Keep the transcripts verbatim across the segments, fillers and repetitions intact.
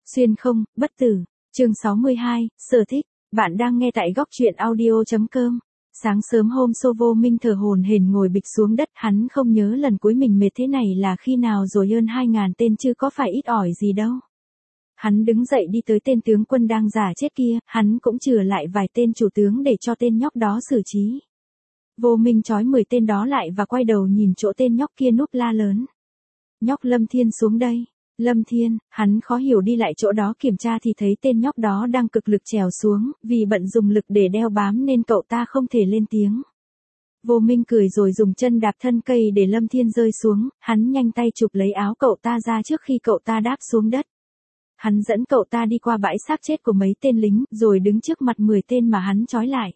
Xuyên không, bất tử. Chương sáu mươi hai, sở thích. Bạn đang nghe tại góc truyện audio.com. Sáng sớm hôm sau Vô Minh thở hổn hển ngồi bịch xuống đất, hắn không nhớ lần cuối mình mệt thế này là khi nào rồi, hơn hai ngàn tên chứ có phải ít ỏi gì đâu. Hắn đứng dậy đi tới tên tướng quân đang giả chết kia, hắn cũng chừa lại vài tên chủ tướng để cho tên nhóc đó xử trí. Vô Minh trói mười tên đó lại và quay đầu nhìn chỗ tên nhóc kia núp la lớn. Nhóc Lâm Thiên xuống đây. Lâm Thiên, hắn khó hiểu đi lại chỗ đó kiểm tra thì thấy tên nhóc đó đang cực lực trèo xuống, vì bận dùng lực để đeo bám nên cậu ta không thể lên tiếng. Vô Minh cười rồi dùng chân đạp thân cây để Lâm Thiên rơi xuống, hắn nhanh tay chụp lấy áo cậu ta ra trước khi cậu ta đáp xuống đất. Hắn dẫn cậu ta đi qua bãi xác chết của mấy tên lính, rồi đứng trước mặt mười tên mà hắn trói lại.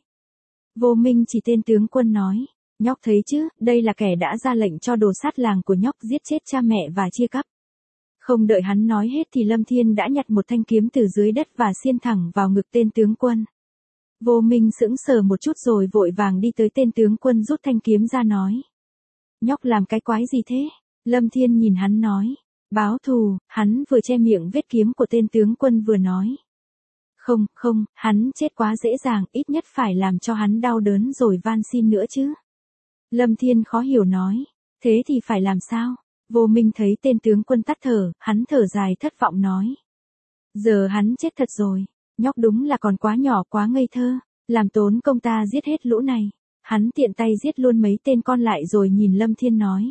Vô Minh chỉ tên tướng quân nói, nhóc thấy chứ, đây là kẻ đã ra lệnh cho đồ sát làng của nhóc giết chết cha mẹ và chia cắt. Không đợi hắn nói hết thì Lâm Thiên đã nhặt một thanh kiếm từ dưới đất và xiên thẳng vào ngực tên tướng quân. Vô Minh sững sờ một chút rồi vội vàng đi tới tên tướng quân rút thanh kiếm ra nói. Nhóc làm cái quái gì thế? Lâm Thiên nhìn hắn nói. Báo thù, hắn vừa che miệng vết kiếm của tên tướng quân vừa nói. Không, không, hắn chết quá dễ dàng, ít nhất phải làm cho hắn đau đớn rồi van xin nữa chứ. Lâm Thiên khó hiểu nói. Thế thì phải làm sao? Vô Minh thấy tên tướng quân tắt thở, hắn thở dài thất vọng nói. Giờ hắn chết thật rồi, nhóc đúng là còn quá nhỏ quá ngây thơ, làm tốn công ta giết hết lũ này. Hắn tiện tay giết luôn mấy tên con lại rồi nhìn Lâm Thiên nói.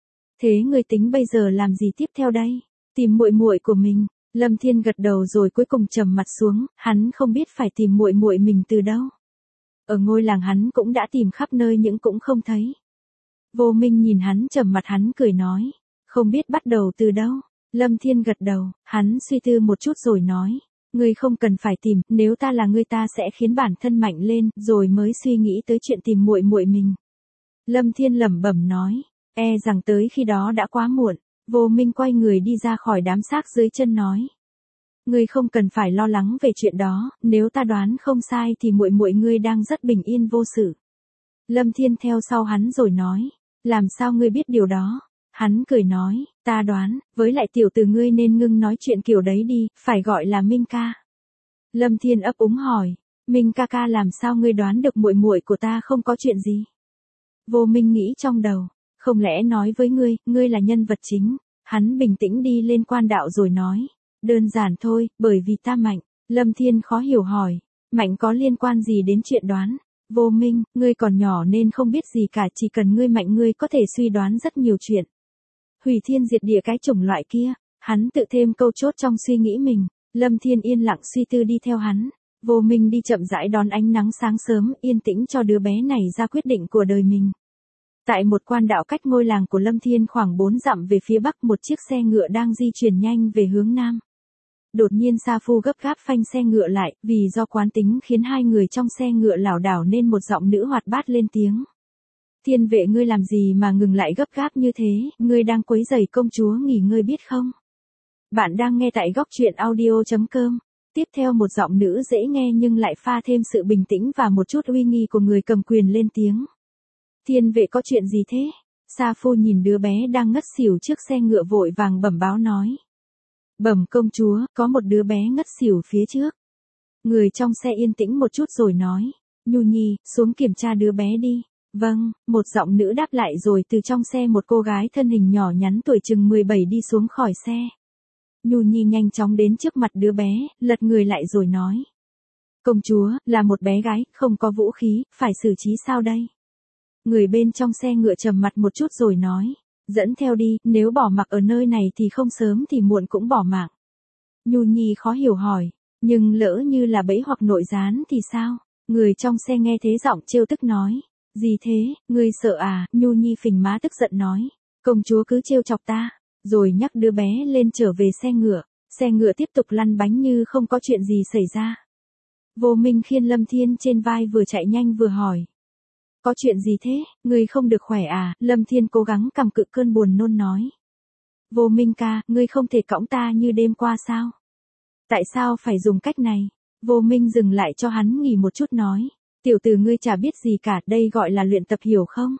Thế người tính bây giờ làm gì tiếp theo đây? Tìm muội muội của mình. Lâm Thiên gật đầu rồi cuối cùng trầm mặt xuống, hắn không biết phải tìm muội muội mình từ đâu. Ở ngôi làng hắn cũng đã tìm khắp nơi nhưng cũng không thấy. Vô Minh nhìn hắn trầm mặt, hắn cười nói. Không biết bắt đầu từ đâu. Lâm Thiên gật đầu, hắn suy tư một chút rồi nói. Ngươi không cần phải tìm, nếu ta là ngươi ta sẽ khiến bản thân mạnh lên, rồi mới suy nghĩ tới chuyện tìm muội muội mình. Lâm Thiên lẩm bẩm nói. E rằng tới khi đó đã quá muộn. Vô Minh quay người đi ra khỏi đám xác dưới chân nói. Ngươi không cần phải lo lắng về chuyện đó, nếu ta đoán không sai thì muội muội ngươi đang rất bình yên vô sự. Lâm Thiên theo sau hắn rồi nói. Làm sao ngươi biết điều đó? Hắn cười nói, ta đoán, với lại tiểu tử ngươi nên ngưng nói chuyện kiểu đấy đi, phải gọi là Minh ca. Lâm Thiên ấp úng hỏi, Minh ca ca làm sao ngươi đoán được muội muội của ta không có chuyện gì? Vô Minh nghĩ trong đầu, không lẽ nói với ngươi, ngươi là nhân vật chính. Hắn bình tĩnh đi lên quan đạo rồi nói, đơn giản thôi, bởi vì ta mạnh. Lâm Thiên khó hiểu hỏi, mạnh có liên quan gì đến chuyện đoán? Vô Minh, ngươi còn nhỏ nên không biết gì cả, chỉ cần ngươi mạnh ngươi có thể suy đoán rất nhiều chuyện. Hủy thiên diệt địa cái chủng loại kia, hắn tự thêm câu chốt trong suy nghĩ mình. Lâm Thiên yên lặng suy tư đi theo hắn. Vô Minh đi chậm rãi đón ánh nắng sáng sớm, yên tĩnh cho đứa bé này ra quyết định của đời mình. Tại một quan đạo cách ngôi làng của Lâm Thiên khoảng bốn dặm về phía bắc, một chiếc xe ngựa đang di chuyển nhanh về hướng nam. Đột nhiên Sa Phu gấp gáp phanh xe ngựa lại, vì do quán tính khiến hai người trong xe ngựa lảo đảo nên một giọng nữ hoạt bát lên tiếng. Thiên vệ, ngươi làm gì mà ngừng lại gấp gáp như thế, ngươi đang quấy rầy công chúa nghỉ ngơi biết không? Bạn đang nghe tại góc truyện audio.com. Tiếp theo một giọng nữ dễ nghe nhưng lại pha thêm sự bình tĩnh và một chút uy nghi của người cầm quyền lên tiếng. Thiên vệ, có chuyện gì thế? Sa Phu nhìn đứa bé đang ngất xỉu trước xe ngựa vội vàng bẩm báo nói. Bẩm công chúa, có một đứa bé ngất xỉu phía trước. Người trong xe yên tĩnh một chút rồi nói. Nhu Nhi, xuống kiểm tra đứa bé đi. Vâng, một giọng nữ đáp lại rồi từ trong xe một cô gái thân hình nhỏ nhắn tuổi chừng mười bảy đi xuống khỏi xe. Nhu Nhi nhanh chóng đến trước mặt đứa bé, lật người lại rồi nói. Công chúa, là một bé gái, không có vũ khí, phải xử trí sao đây? Người bên trong xe ngựa trầm mặt một chút rồi nói. Dẫn theo đi, nếu bỏ mặc ở nơi này thì không sớm thì muộn cũng bỏ mạng. Nhu Nhi khó hiểu hỏi. Nhưng lỡ như là bẫy hoặc nội gián thì sao? Người trong xe nghe thế giọng trêu tức nói. Gì thế, ngươi sợ à? Nhu Nhi phình má tức giận nói. Công chúa cứ trêu chọc ta. Rồi nhắc đứa bé lên trở về xe ngựa. Xe ngựa tiếp tục lăn bánh như không có chuyện gì xảy ra. Vô Minh khiêng Lâm Thiên trên vai vừa chạy nhanh vừa hỏi. Có chuyện gì thế, ngươi không được khỏe à? Lâm Thiên cố gắng cầm cự cơn buồn nôn nói. Vô Minh ca, ngươi không thể cõng ta như đêm qua sao? Tại sao phải dùng cách này? Vô Minh dừng lại cho hắn nghỉ một chút nói. Tiểu tử ngươi chả biết gì cả, đây gọi là luyện tập hiểu không?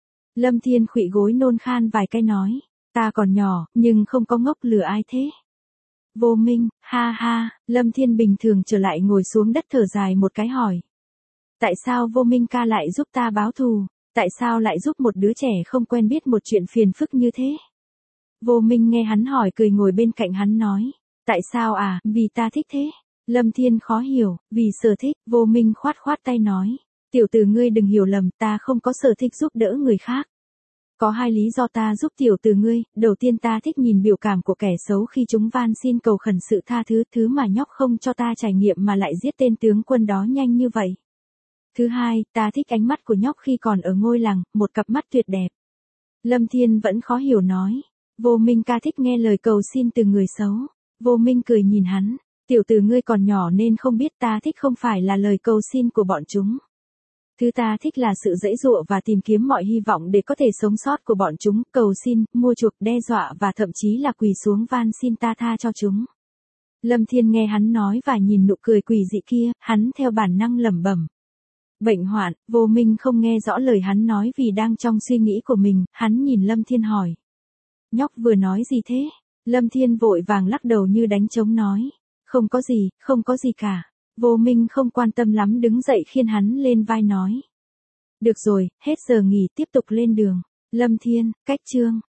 Lâm Thiên khuỵu gối nôn khan vài cái nói. Ta còn nhỏ, nhưng không có ngốc lừa ai thế. Vô Minh, ha ha, Lâm Thiên bình thường trở lại ngồi xuống đất thở dài một cái hỏi. Tại sao Vô Minh ca lại giúp ta báo thù? Tại sao lại giúp một đứa trẻ không quen biết một chuyện phiền phức như thế? Vô Minh nghe hắn hỏi cười ngồi bên cạnh hắn nói. Tại sao à, vì ta thích thế. Lâm Thiên khó hiểu, vì sở thích, Vô Minh khoát khoát tay nói. Tiểu tử ngươi đừng hiểu lầm, ta không có sở thích giúp đỡ người khác. Có hai lý do ta giúp tiểu tử ngươi, đầu tiên ta thích nhìn biểu cảm của kẻ xấu khi chúng van xin cầu khẩn sự tha thứ, thứ mà nhóc không cho ta trải nghiệm mà lại giết tên tướng quân đó nhanh như vậy. Thứ hai, ta thích ánh mắt của nhóc khi còn ở ngôi làng, một cặp mắt tuyệt đẹp. Lâm Thiên vẫn khó hiểu nói. Vô Minh ca thích nghe lời cầu xin từ người xấu. Vô Minh cười nhìn hắn. Tiểu tử ngươi còn nhỏ nên không biết ta thích không phải là lời cầu xin của bọn chúng. Thứ ta thích là sự giãy giụa và tìm kiếm mọi hy vọng để có thể sống sót của bọn chúng, cầu xin, mua chuộc, đe dọa và thậm chí là quỳ xuống van xin ta tha cho chúng. Lâm Thiên nghe hắn nói và nhìn nụ cười quỷ dị kia, hắn theo bản năng lẩm bẩm. Bệnh hoạn, Vô Minh không nghe rõ lời hắn nói vì đang trong suy nghĩ của mình, hắn nhìn Lâm Thiên hỏi. Nhóc vừa nói gì thế? Lâm Thiên vội vàng lắc đầu như đánh trống nói. Không có gì, không có gì cả. Vô Minh không quan tâm lắm đứng dậy khiêng hắn lên vai nói. Được rồi, hết giờ nghỉ tiếp tục lên đường. Lâm Thiên, cách chương.